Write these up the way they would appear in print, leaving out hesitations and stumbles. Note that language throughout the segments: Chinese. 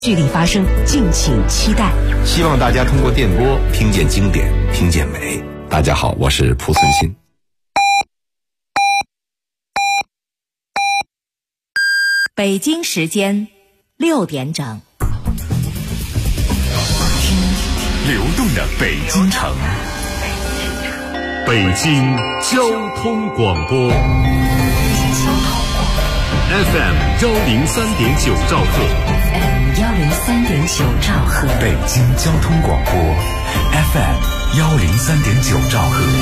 剧力发生，敬请期待。 希望大家通过电波听见经典，听见美。大家好，我是蒲存昕。 北京时间6点整， 听流动的北京城，北京交通广播 FM 103.9兆赫 103.9兆赫， 北京交通广播 FM 103.9兆赫。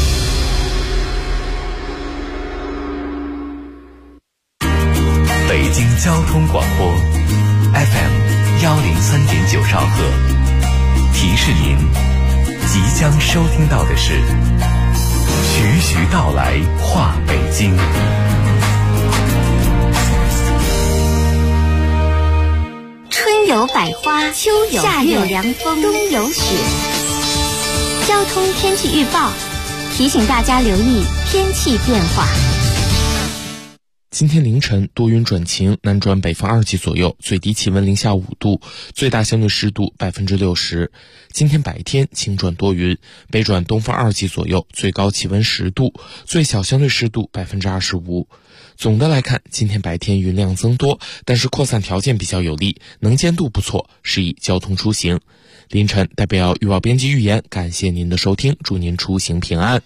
北京交通广播 FM 103.9兆赫，提示您，即将收听到的是徐徐道来话北京。 春有百花，秋有夏有凉风，冬有雪。交通天气预报提醒大家留意天气变化。 今天凌晨多云转晴，南转北风2级左右，最低气温零下5度，最大相对湿度60%。今天白天晴转多云，北转东风2级左右，最高气温10度，最小相对湿度25%。总的来看，今天白天云量增多，但是扩散条件比较有利，能见度不错，适宜交通出行。凌晨代表预报编辑预言，感谢您的收听，祝您出行平安。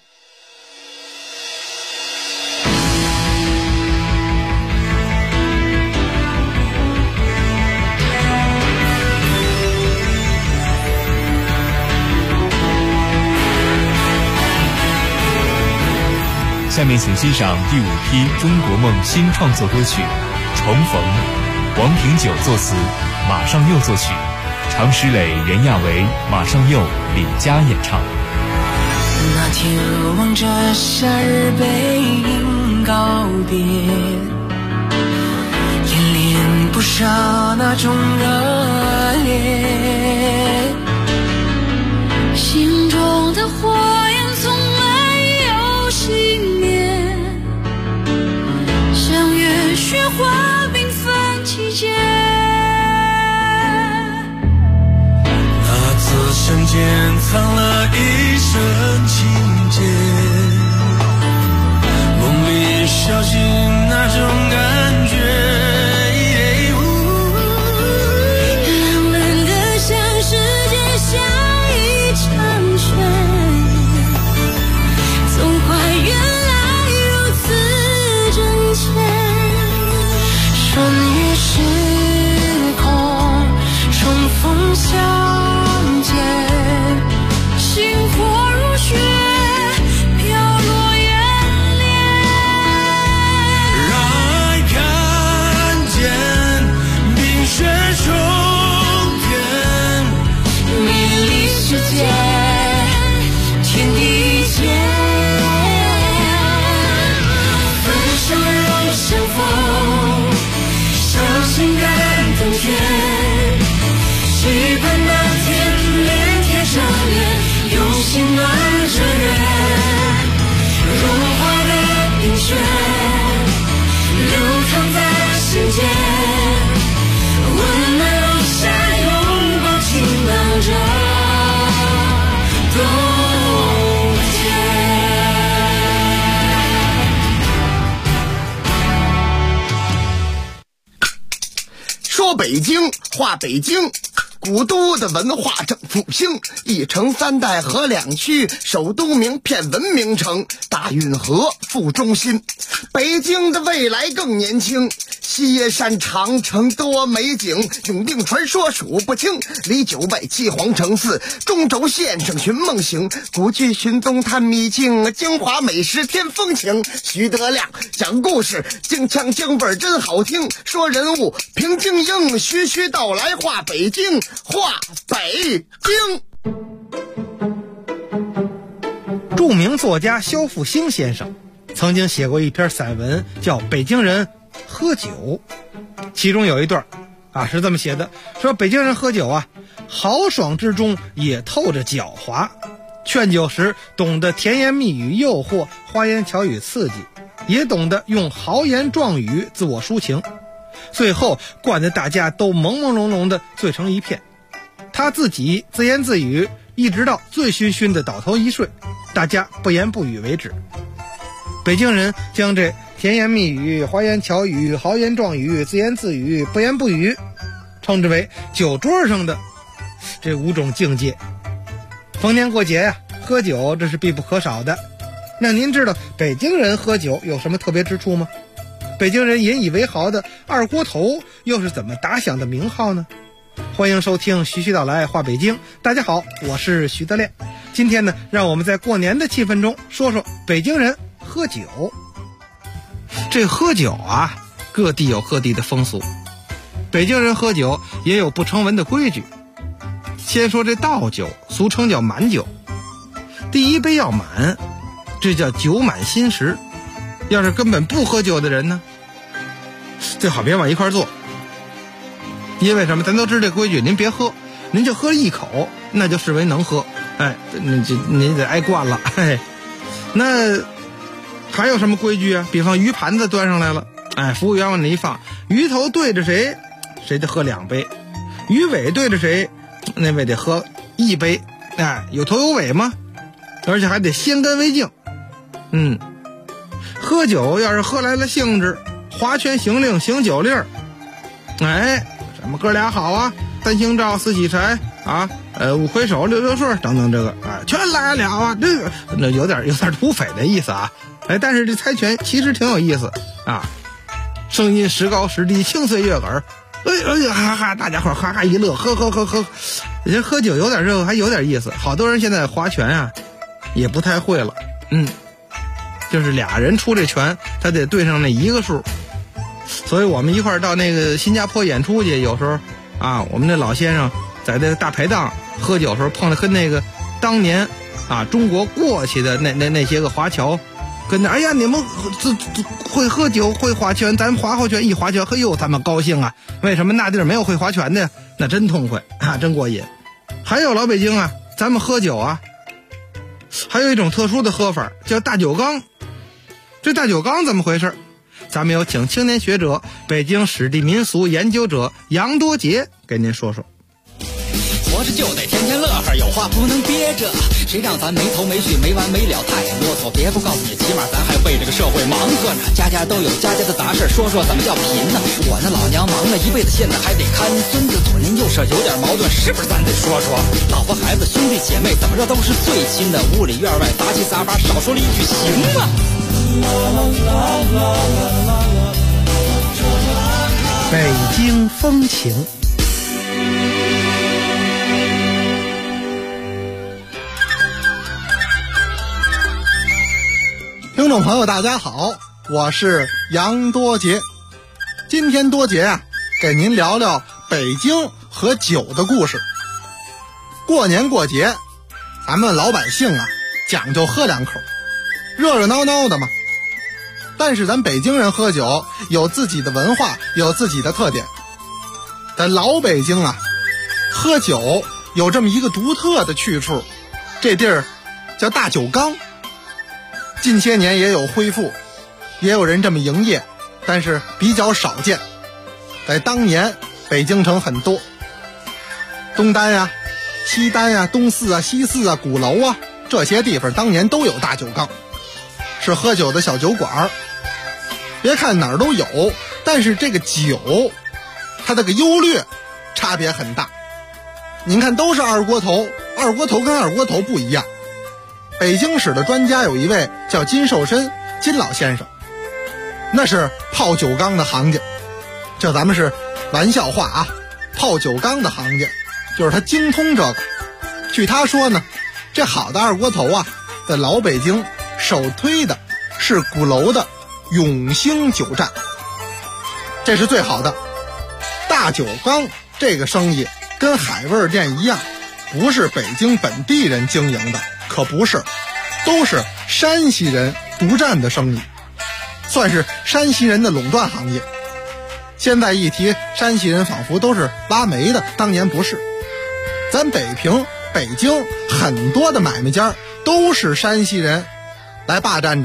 下面请欣赏第5批中国梦新创作歌曲《重逢》，王平久作词，马上佑作曲，常石磊、任亚维、马上佑、李佳演唱。 那天望着夏日背影告别，演练不少那种热烈，心中的火焰从没有熄灭，像月雪花缤纷季节。那次瞬间藏了一生情节，梦里小心那种感觉，浪漫的像世界像一场雪，总怀原来如此真切，穿越时空重逢相见，星火如雪飘落眼帘，让爱看见冰雪重天，美丽世界天地间，分手又相逢，相信感动天，期盼那天脸贴上脸，用心暖着月，融化的冰雪流淌在心间，温暖留下拥抱晴朗着冬天。 说北京话北京，古都的文化正复兴，一城3代和2区，首都名片文明城，大运河副中心。北京的未来更年轻，西山长城多美景，永定传说数不清，离9外7皇城4，中轴线上寻梦行，古剧寻踪探秘境，京华美食添风情。徐德亮讲故事，京腔京味真好听，说人物评京英，徐徐道来话北京，话北京。 著名作家萧复兴先生曾经写过一篇散文，叫《北京人喝酒》，其中有一段是这么写的，说北京人喝酒豪爽之中也透着狡猾，劝酒时懂得甜言蜜语诱惑，花言巧语刺激，也懂得用豪言壮语自我抒情。 最后灌得大家都朦朦胧胧的醉成一片。他自己自言自语，一直到醉醺醺的倒头一睡，大家不言不语为止。北京人将这甜言蜜语、花言巧语、豪言壮语、自言自语、不言不语称之为酒桌上的这5种境界。逢年过节呀，喝酒这是必不可少的。那您知道北京人喝酒有什么特别之处吗？北京人引以为豪的二锅头又是怎么打响的名号呢？欢迎收听徐徐道来话北京。大家好，我是徐德亮。今天呢，让我们在过年的气氛中说说北京人喝酒。这喝酒啊，各地有各地的风俗。北京人喝酒也有不成文的规矩。先说这倒酒，俗称叫满酒。第一杯要满，这叫酒满心时。要是根本不喝酒的人呢，最好别往一块坐。因为什么？咱都知道这规矩，您别喝，您就喝一口，那就视为能喝。哎，您得挨惯了。哎，那还有什么规矩啊？比方鱼盘子端上来了，哎，服务员往那一放，鱼头对着谁，谁得喝2杯；鱼尾对着谁，那位得喝1杯。哎，有头有尾吗？而且还得先干为敬。喝酒要是喝来了兴致，划拳行令行酒令，哎，什么哥俩好啊，3星照4喜柴啊，5魁首6六顺等等，这个啊全来了啊，这个那有点土匪的意思啊。哎，但是这猜拳其实挺有意思啊，声音时高时低，清脆悦耳。哈哈，大家伙哈哈一乐，喝。人喝酒有点热，还有点意思。好多人现在划拳啊，也不太会了。就是俩人出这拳，他得对上那一个数。所以我们一块儿到那个新加坡演出去，有时候啊，我们那老先生在这个大排档喝酒的时候，碰到跟那个当年啊中国过去的那些个华侨，跟那哎呀，你们会喝酒会划拳，咱划拳一划拳，嘿呦，他们高兴啊！为什么那地儿没有会划拳的？那真痛快啊，真过瘾。还有老北京啊，咱们喝酒啊，还有一种特殊的喝法叫大酒缸。这大酒缸怎么回事？咱们有请青年学者、北京史地民俗研究者杨多杰给您说说。 活着就得天天乐呵，有话不能憋着，谁让咱没头没绪没完没了太啰嗦。别不告诉你，起码咱还为这个社会忙活着，家家都有家家的杂事，说说怎么叫贫呢？我那老娘忙了一辈子，现在还得看孙子，左邻右舍有点矛盾，是不是咱得说说？老婆孩子兄弟姐妹怎么着都是最亲的，屋里院外杂七杂八，少说了一句行吗？ 北京风情。 听众朋友大家好，我是杨多杰。今天多杰啊，给您聊聊北京和酒的故事。过年过节，咱们老百姓啊讲究喝2口，热热闹闹的嘛。但是咱北京人喝酒有自己的文化，有自己的特点。在老北京啊，喝酒有这么一个独特的去处，这地儿叫大酒缸。近些年也有恢复，也有人这么营业，但是比较少见。在当年北京城很多，东单呀、西单呀、东四啊、西四啊、鼓楼啊，这些地方当年都有大酒缸，是喝酒的小酒馆。别看哪儿都有，但是这个酒它这个优劣差别很大。您看都是二锅头，二锅头跟二锅头不一样。北京史的专家有一位叫金寿申，金老先生，那是泡酒缸的行家。这咱们是玩笑话啊，泡酒缸的行家，就是他精通这个。据他说呢，这好的二锅头啊，在老北京首推的是鼓楼的永兴酒站，这是最好的。大酒缸这个生意跟海味店一样，不是北京本地人经营的，可不是，都是山西人独占的生意，算是山西人的垄断行业。现在一提山西人，仿佛都是挖煤的，当年不是。咱北平、北京很多的买卖家都是山西人来霸占着，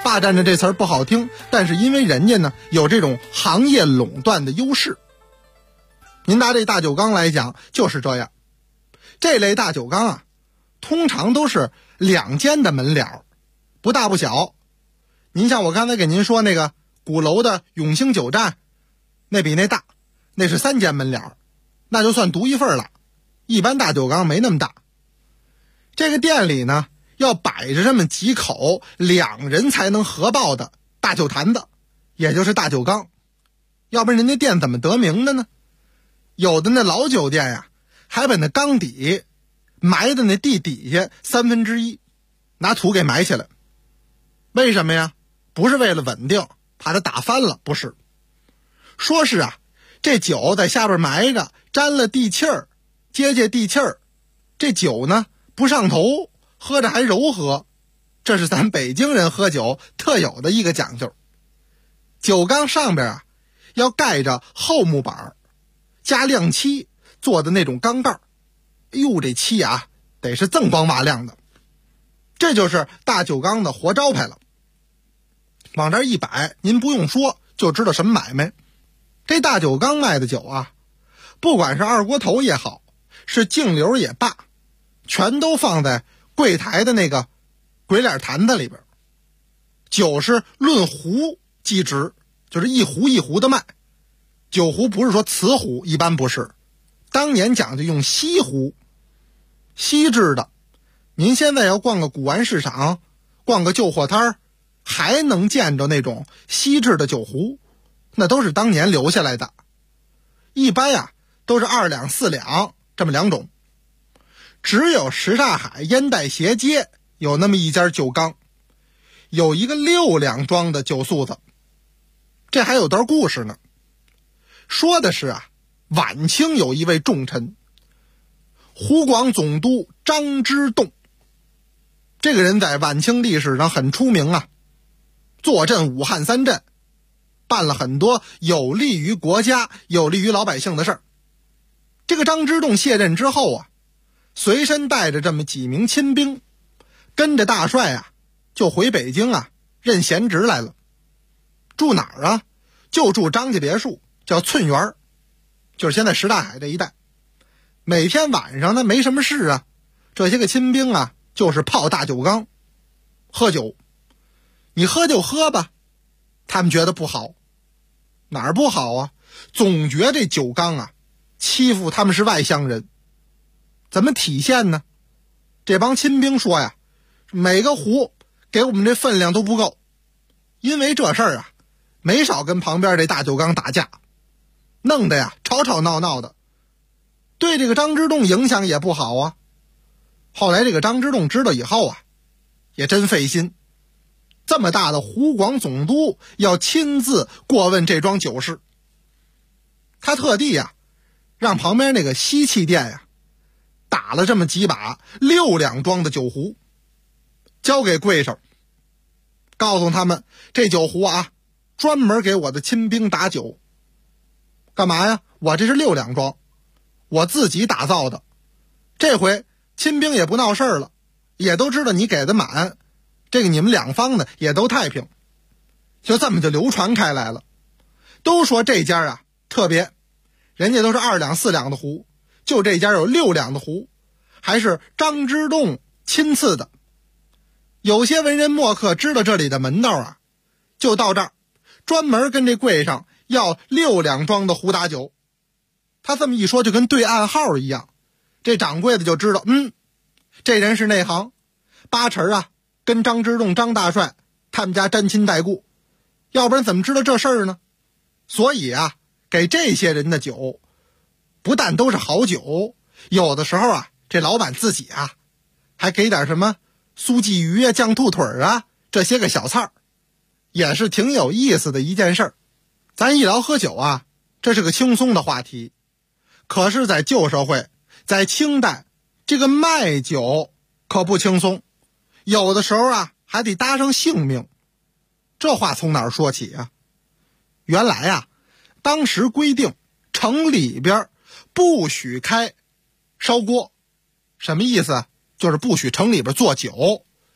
霸占着这词儿不好听，但是因为人家呢有这种行业垄断的优势。您拿这大酒缸来讲就是这样，这类大酒缸啊通常都是2间的门脸，不大不小。您像我刚才给您说那个鼓楼的永兴酒站，那比那大，那是3间门脸，那就算独一份了。一般大酒缸没那么大。这个店里呢要摆着这么几口2人才能合抱的大酒坛子，也就是大酒缸，要不然人家店怎么得名的呢？有的那老酒店呀，还把那缸底埋在那地底下1/3，拿土给埋起来。为什么呀？不是为了稳定，怕它打翻了，不是。说是啊，这酒在下边埋着，沾了地气儿，接地气儿，这酒呢不上头，喝着还柔和，这是咱北京人喝酒特有的一个讲究。酒缸上边啊要盖着厚木板，加亮漆做的那种缸盖，哎呦，这漆啊得是锃光瓦亮的，这就是大酒缸的活招牌了。往这一摆，您不用说就知道什么买卖。这大酒缸卖的酒啊，不管是二锅头也好，是净流也罢，全都放在柜台的那个鬼脸坛子里边。酒是论壶计值，就是一壶一壶的卖。酒壶不是说瓷壶，一般不是，当年讲究用锡壶，锡制的。您现在要逛个古玩市场，逛个旧货摊，还能见着那种锡制的酒壶，那都是当年留下来的。一般呀都是2两4两这么2种。只有什刹海烟袋斜街有那么一家酒缸，有一个6两装的酒宿子。这还有段故事呢，说的是啊，晚清有一位重臣，湖广总督张之洞。这个人在晚清历史上很出名啊，坐镇武汉3镇，办了很多有利于国家有利于老百姓的事儿。这个张之洞卸任之后啊，随身带着这么几名亲兵，跟着大帅啊就回北京啊任闲职来了。住哪儿啊？就住张家别墅，叫寸园，就是现在什刹海这一带。每天晚上呢没什么事啊，这些个亲兵啊就是泡大酒缸喝酒。你喝就喝吧，他们觉得不好。哪儿不好啊？总觉这酒缸啊欺负他们是外乡人。怎么体现呢？这帮亲兵说呀，每个壶给我们这分量都不够。因为这事儿啊，没少跟旁边这大酒缸打架，弄得呀吵吵闹闹的，对这个张之洞影响也不好啊。后来这个张之洞知道以后啊，也真费心，这么大的湖广总督要亲自过问这桩酒事，他特地呀让旁边那个锡器店呀打了这么几把6两装的酒壶，交给柜上，告诉他们这酒壶啊专门给我的亲兵打酒。干嘛呀？我这是6两装，我自己打造的。这回亲兵也不闹事儿了，也都知道你给的满，这个你们两方呢也都太平，就这么就流传开来了。都说这家啊特别，人家都是2两4两的壶，就这家有6两的壶，还是张之洞亲赐的。有些文人墨客知道这里的门道啊，就到这儿专门跟这柜上要6两装的壶打酒。他这么一说就跟对暗号一样，这掌柜的就知道，这人是内行，8成啊跟张之洞张大帅他们家沾亲带故，要不然怎么知道这事儿呢？所以啊，给这些人的酒不但都是好酒，有的时候啊这老板自己啊还给点什么酥鲫鱼啊酱兔腿啊这些个小菜儿，也是挺有意思的一件事儿。咱一聊喝酒啊，这是个轻松的话题，可是在旧社会，在清代，这个卖酒可不轻松，有的时候啊还得搭上性命。这话从哪儿说起啊？原来啊当时规定城里边不许开烧锅。什么意思？就是不许城里边做酒，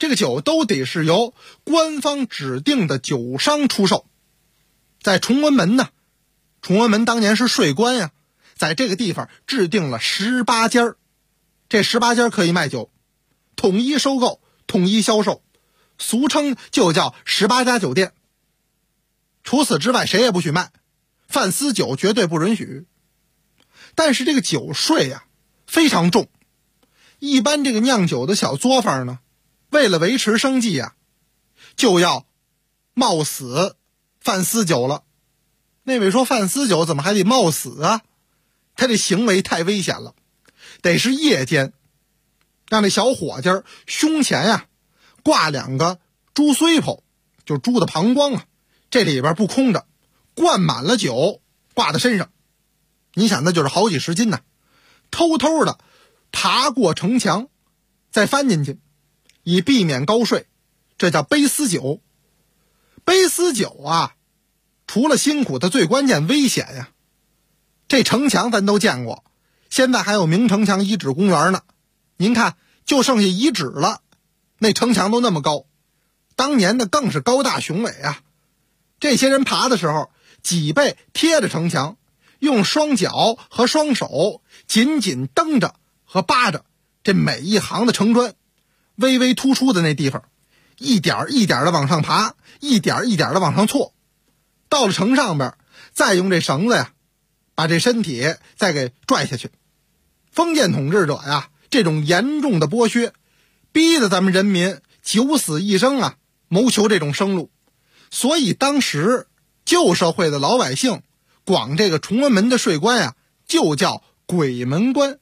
这个酒都得是由官方指定的酒商出售。在崇文门呢，崇文门当年是税官呀，在这个地方制定了18家，这18家可以卖酒，统一收购，统一销售，俗称就叫18家酒店。除此之外谁也不许卖，贩私酒绝对不允许。但是这个酒税呀非常重，一般这个酿酒的小作坊呢，为了维持生计呀，就要冒死贩私酒了。那位说贩私酒怎么还得冒死啊？他这行为太危险了，得是夜间让那小伙计胸前呀挂2个猪碎泡，就是猪的膀胱啊，这里边不空的，灌满了酒挂在身上。你想那就是好几十斤呢，偷偷的爬过城墙再翻进去，以避免高税，这叫背私酒。背私酒啊，除了辛苦，它最关键危险呀。这城墙咱都见过，现在还有明城墙遗址公园呢，您看就剩下遗址了，那城墙都那么高，当年的更是高大雄伟啊。这些人爬的时候，脊背贴着城墙，用双脚和双手紧紧蹬着和扒着这每一行的城砖，微微突出的那地方，一点一点的往上爬，一点一点的往上错，到了城上边，再用这绳子呀把这身体再给拽下去。封建统治者呀，这种严重的剥削，逼得咱们人民九死一生啊，谋求这种生路。所以当时旧社会的老百姓广这个崇文门的税官呀，就叫鬼门关。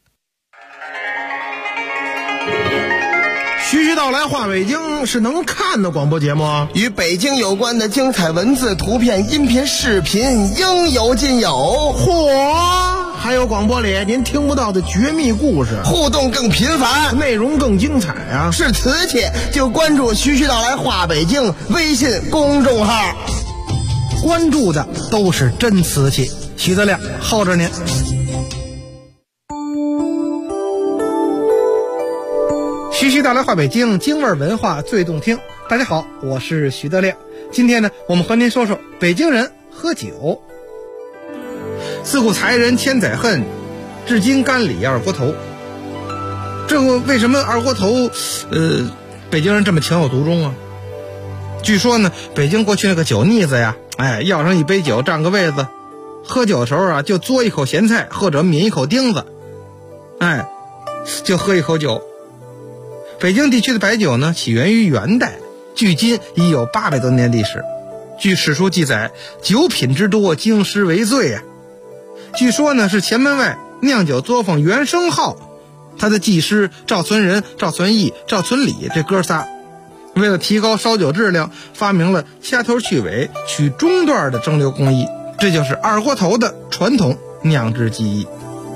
徐徐道来话北京是能看的广播节目， 与北京有关的精彩文字、图片、音频、视频应有尽有。 嚯，还有广播里您听不到的绝密故事， 互动更频繁， 内容更精彩啊！ 是瓷器就关注徐徐道来话北京微信公众号， 关注的都是真瓷器。徐德亮候着您。徐徐道来话北京，京味文化最动听。大家好，我是徐德亮。今天呢，我们和您说说北京人喝酒。自古才人千载恨，至今干里二锅头。这个为什么二锅头北京人这么情有独钟啊？据说呢，北京过去那个酒腻子呀，要上一杯酒占个位子，喝酒的时候啊就嘬一口咸菜或者抿一口钉子，就喝一口酒。北京地区的白酒呢，起源于元代，距今已有800多年历史。据史书记载，酒品之多，京师为最啊。据说呢，是前门外酿酒作坊袁生浩，他的技师赵存仁、赵存义、赵存礼这哥仨，为了提高烧酒质量，发明了掐头去尾、取中段的蒸馏工艺，这就是二锅头的传统酿制技艺。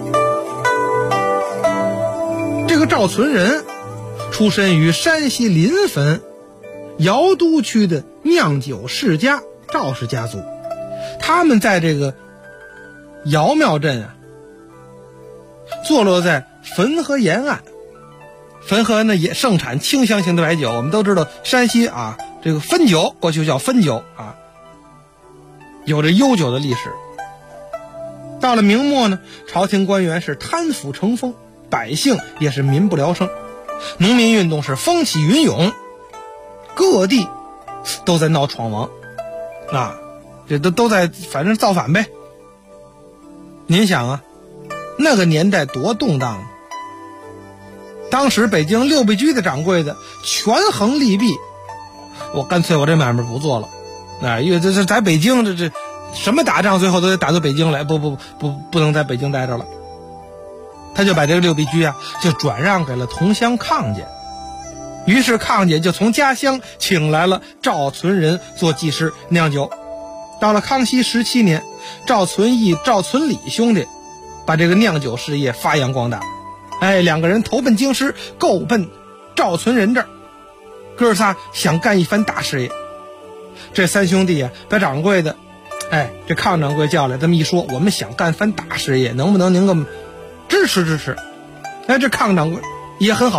这个赵存仁出身于山西临汾尧都区的酿酒世家赵氏家族，他们在这个尧庙镇啊，坐落在汾河沿岸。汾河呢也盛产清香型的白酒，我们都知道山西啊，这个汾酒过去叫汾酒啊，有着悠久的历史。到了明末呢，朝廷官员是贪腐成风，百姓也是民不聊生，农民运动是风起云涌，各地都在闹闯王啊，这都在反正造反呗。您想啊，那个年代多动荡啊！当时北京六必居的掌柜的权衡利弊，我干脆我这买卖不做了，因为这在北京这什么打仗最后都得打到北京来，不能在北京待着了。他就把这个六必居啊就转让给了同乡康家，于是康家就从家乡请来了赵存仁做技师酿酒。到了康熙17年，赵存义、赵存礼兄弟把这个酿酒事业发扬光大，两个人投奔京师，够奔赵存仁这儿，哥仨想干一番大事业。这三兄弟啊把掌柜的这康掌柜叫来，这么一说，我们想干番大事业，能不能您给我们支持支持？这康掌柜也很好，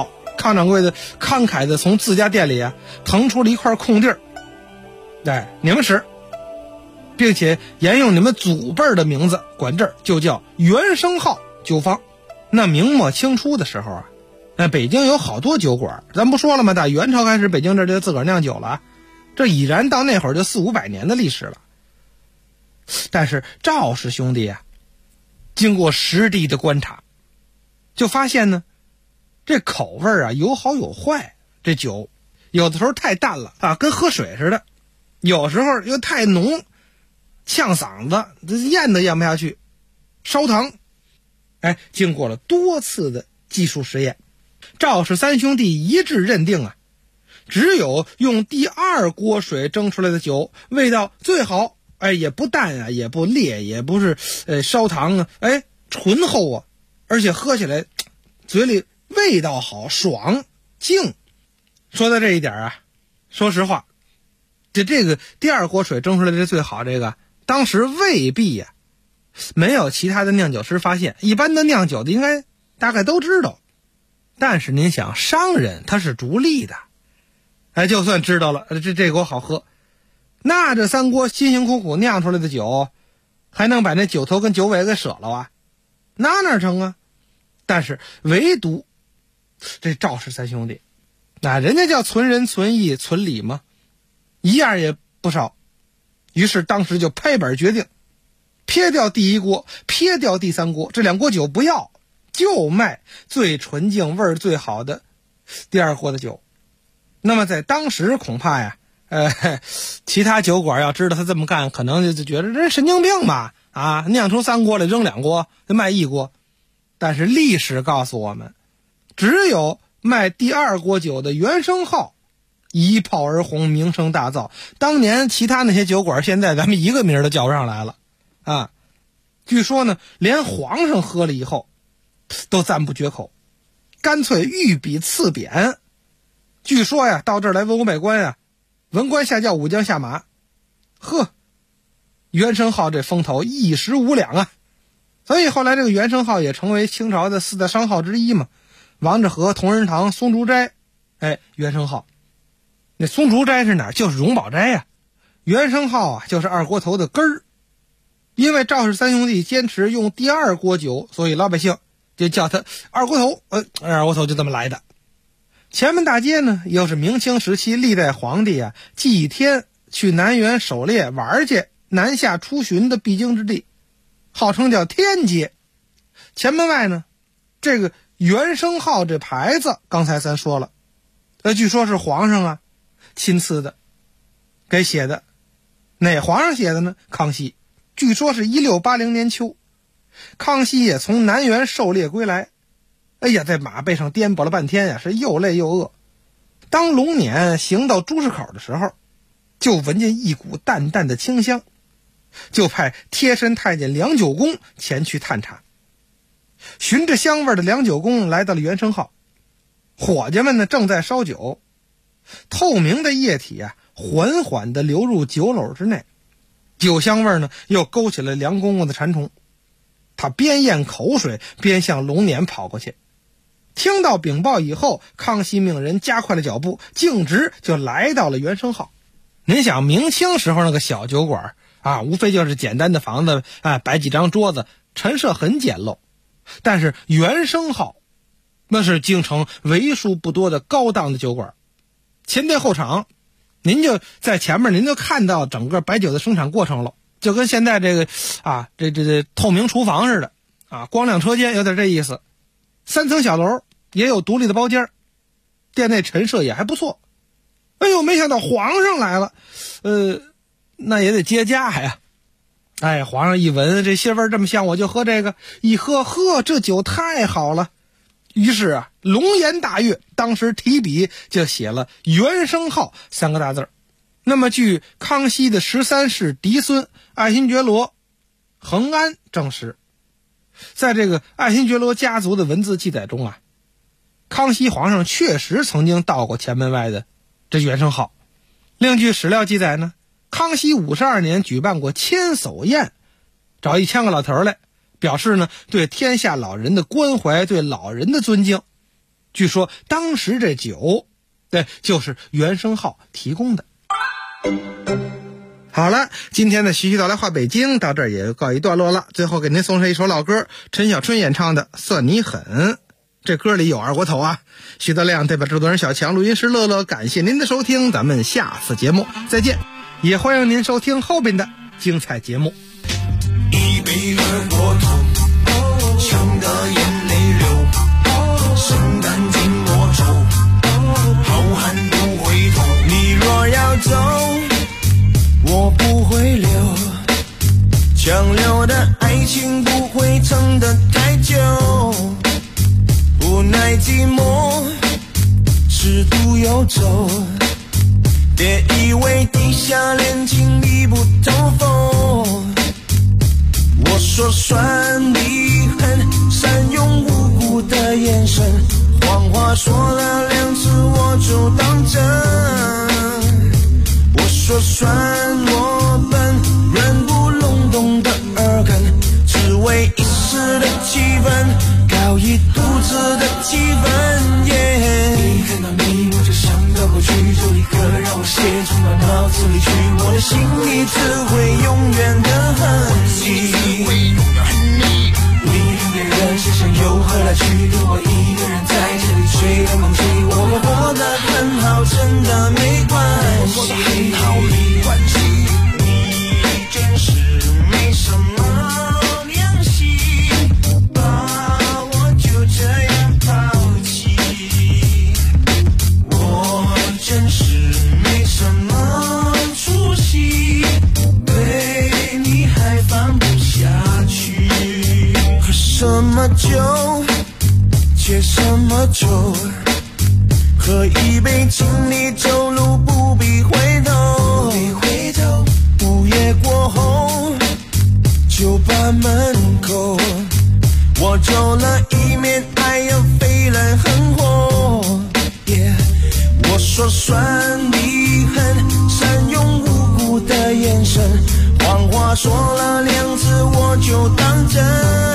康掌柜的慷慨的从自家店里啊腾出了一块空地儿，你们吃，并且沿用你们祖辈的名字，管这儿就叫原生号酒坊。那明末清初的时候啊，北京有好多酒馆，咱不说了吗？打元朝开始，北京这就自个儿酿酒了，这已然到那会儿就400-500年的历史了。但是赵氏兄弟啊，经过实地的观察，就发现呢，这口味啊有好有坏。这酒有的时候太淡了啊，跟喝水似的；有时候又太浓，呛嗓子，咽都咽不下去，烧糖。经过了多次的技术实验，赵氏三兄弟一致认定啊，只有用第2锅水蒸出来的酒味道最好，也不淡啊，也不烈，也不是烧糖啊，醇厚啊，而且喝起来嘴里味道好，爽静。说到这一点啊，说实话，这个第2锅水蒸出来的最好，这个当时未必呀，没有其他的酿酒师发现，一般的酿酒的应该大概都知道。但是您想，商人他是逐利的，就算知道了这锅好喝，那这3锅辛辛苦苦酿出来的酒，还能把那酒头跟酒尾给舍了啊？哪成啊？但是唯独这赵氏三兄弟，人家叫存仁存义存礼嘛，一样也不少。于是当时就拍板决定，撇掉第1锅，撇掉第3锅，这2锅酒不要，就卖最纯净味儿最好的第2锅的酒。那么在当时恐怕呀，其他酒馆要知道他这么干，可能就觉得这神经病吧，酿出3锅来扔2锅，卖1锅。但是历史告诉我们，只有卖第2锅酒的原生号一炮而红，名声大噪。当年其他那些酒馆，现在咱们一个名都叫不上来了啊！据说呢，连皇上喝了以后都赞不绝口，干脆御笔赐匾。据说呀，到这儿来文武百官呀，文官下轿，武将下马。原生号这风头一时无两啊！所以后来这个原生号也成为清朝的4大商号之一嘛。王致和、同仁堂、松竹斋，原生号。那松竹斋是哪儿？就是荣宝斋呀。原生号啊，就是2锅头的根儿。因为赵氏三兄弟坚持用第2锅酒，所以老百姓就叫他2锅头。2锅头就这么来的。前门大街呢，又是明清时期历代皇帝啊祭天去南园狩猎玩去、南下出巡的必经之地，号称叫天街。前门外呢，这个原生号这牌子，刚才咱说了，据说是皇上啊亲赐的，给写的。哪皇上写的呢？康熙。据说是1680年秋，康熙也从南园狩猎归来，在马背上颠簸了半天呀，是又累又饿。当龙辇行到朱市口的时候，就闻见一股淡淡的清香，就派贴身太监梁九公前去探查。循着香味的梁九公来到了原生号，伙计们呢正在烧酒，透明的液体啊缓缓地流入酒篓之内，酒香味呢又勾起了梁公公的馋虫。他边咽口水边向龙辇跑过去。听到禀报以后，康熙命人加快了脚步，径直就来到了原生号。您想明清时候那个小酒馆啊，无非就是简单的房子摆几张桌子，陈设很简陋。但是原生号那是京城为数不多的高档的酒馆，前店后厂，您就在前面您就看到整个白酒的生产过程了，就跟现在这个这透明厨房似的啊，光亮车间有点这意思。3层小楼也有独立的包间，店内陈设也还不错。没想到皇上来了，那也得接驾呀。皇上一闻这些味这么香，我就喝这个，一喝这酒太好了。于是啊，龙颜大悦，当时提笔就写了原生号3个大字。那么据康熙的13世嫡孙爱新觉罗恒安证实，在这个爱新觉罗家族的文字记载中啊，康熙皇上确实曾经到过前门外的这原生号。另据史料记载呢，康熙52年举办过千叟宴，找1000个老头来，表示呢对天下老人的关怀，对老人的尊敬。 据说当时这酒，对，就是袁生浩提供的。好了，今天的徐徐道来话北京到这儿也告一段落了。最后给您送上一首老歌，陈小春演唱的《算你狠》。这歌里有二锅头啊。徐德亮代表制作人小强，录音师乐乐，感谢您的收听，咱们下次节目再见，也欢迎您收听后边的精彩节目。 一杯二锅头，呛得眼泪流，心甘情莫愁，好汉不回头。你若要走，我不会留，强留的爱情不会撑得太久，无奈寂寞是独有走，别以为地下恋情密不透风。我说算你狠，善用无辜的眼神，谎话说了2次我就当真。我说算我笨，软不隆咚的耳根，只为一时的气氛，搞一肚子的气氛。一看到你我就想到过去，就立刻让我写进到脑子里去，我的心里只会永远的恨你。你跟别人身上有何来去，留我一个人在这里吹着梦气，我会活得很好，真的没关系，没关系，你真是没什么良心，把我就这样抛弃，我真是没什么出息，对你还放不下去。喝什么酒，借什么酒，喝一杯敬你走路不必回头，午夜过后酒吧门口，我走了一面，爱要飞来横祸。我说算你狠，善用无辜的眼神，谎话说了2次我就当真。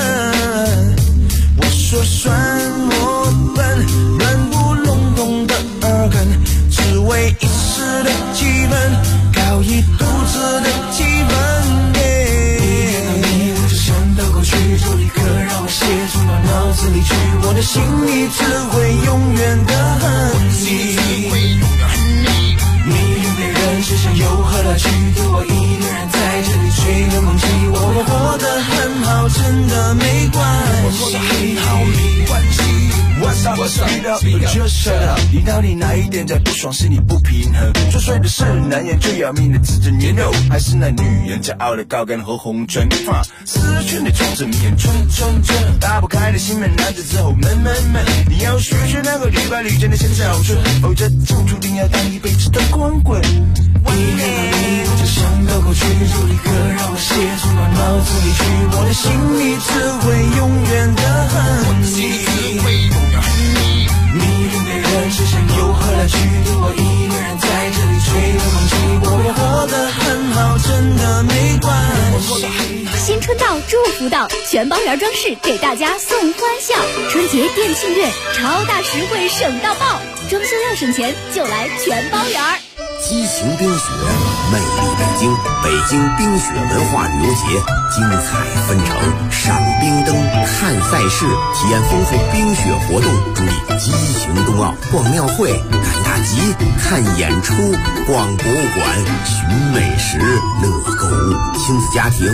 我说算我笨，软不隆咚的耳根，只为一时的气氛，搞一肚子的气氛。看到你我就想到过去，就立刻让我写进到脑子里去，我的心里只会永远的恨你。你跟别人身上有何来去，留我一个人在这里吹着梦气，我会活得很好，真的没关系，没关系。What's up, speed up, just shut up。 你到底哪一点在不爽，是你不平衡？作祟的是男人最要命的自尊年肉，还是那女人骄傲的高跟和红唇？思春的冲着面，春，打不开的心门，男子之后闷。你要学那个礼拜里真的先早春，否则就注定要当一辈子的光棍。你看到你我就想到过去，就立刻让我写进到脑子里去，我的心里只会永远的恨你。你跟别人身上有何来去，留我一个人在这里吹着梦气，我会活得很好，真的没关系。 新春到，祝福到，全包园装饰给大家送欢笑。春节店庆月，超大实惠，省到爆！装修要省钱，就来全包园。 激情冰雪，魅力北京，北京冰雪文化旅游节精彩纷呈，赏冰灯，看赛事，体验丰富冰雪活动，助力激情冬奥，逛庙会，赶大集，看演出，逛博物馆，寻美食，乐购物，亲子家庭